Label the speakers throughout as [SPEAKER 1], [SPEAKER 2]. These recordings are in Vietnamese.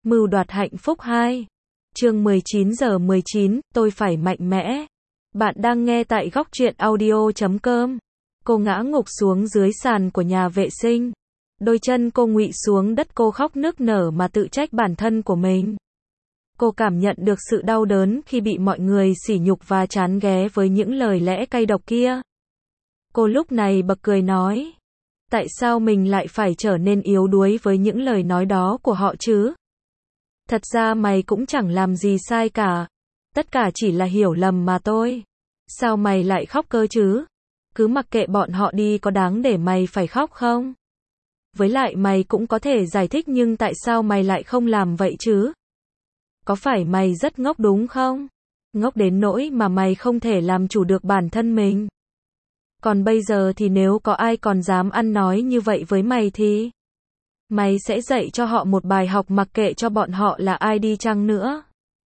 [SPEAKER 1] Mưu đoạt hạnh phúc 2. Chương 19:19, tôi phải mạnh mẽ. Bạn đang nghe tại góc truyện audio.com. Cô ngã ngục xuống dưới sàn của nhà vệ sinh. Đôi chân cô ngụy xuống đất, cô khóc nức nở mà tự trách bản thân của mình. Cô cảm nhận được sự đau đớn khi bị mọi người sỉ nhục và chán ghé với những lời lẽ cay độc kia. Cô lúc này bật cười nói, tại sao mình lại phải trở nên yếu đuối với những lời nói đó của họ chứ? Thật ra mày cũng chẳng làm gì sai cả. Tất cả chỉ là hiểu lầm mà thôi. Sao mày lại khóc cơ chứ? Cứ mặc kệ bọn họ đi, có đáng để mày phải khóc không? Với lại mày cũng có thể giải thích, nhưng tại sao mày lại không làm vậy chứ? Có phải mày rất ngốc đúng không? Ngốc đến nỗi mà mày không thể làm chủ được bản thân mình. Còn bây giờ thì nếu có ai còn dám ăn nói như vậy với mày thì mày sẽ dạy cho họ một bài học, mặc kệ cho bọn họ là ai đi chăng nữa.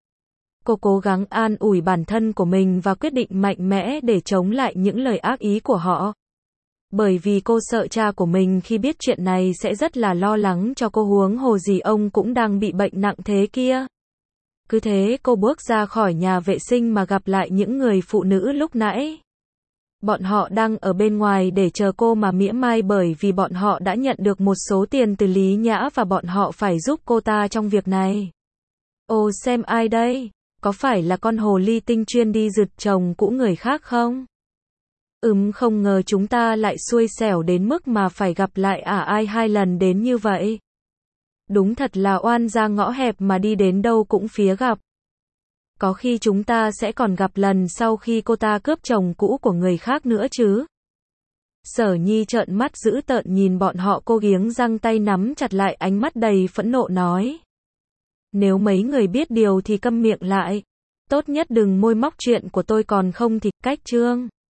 [SPEAKER 1] Cô cố gắng an ủi bản thân của mình và quyết định mạnh mẽ để chống lại những lời ác ý của họ. Bởi vì cô sợ cha của mình khi biết chuyện này sẽ rất là lo lắng cho cô, huống hồ gì ông cũng đang bị bệnh nặng thế kia. Cứ thế cô bước ra khỏi nhà vệ sinh mà gặp lại những người phụ nữ lúc nãy. Bọn họ đang ở bên ngoài để chờ cô mà mỉa mai, bởi vì bọn họ đã nhận được một số tiền từ Lý Nhã và bọn họ phải giúp cô ta trong việc này. Ồ, xem ai đây? Có phải là con hồ ly tinh chuyên đi rượt chồng cũ người khác không? Không ngờ chúng ta lại xui xẻo đến mức mà phải gặp lại ai 2 lần đến như vậy. Đúng thật là oan ra ngõ hẹp mà đi đến đâu cũng phía gặp. Có khi chúng ta sẽ còn gặp lần sau khi cô ta cướp chồng cũ của người khác nữa chứ. Sở Nhi trợn mắt dữ tợn nhìn bọn họ, cô nghiến răng, tay nắm chặt lại, ánh mắt đầy phẫn nộ nói. Nếu mấy người biết điều thì câm miệng lại. Tốt nhất đừng môi móc chuyện của tôi, còn không thì cách chương.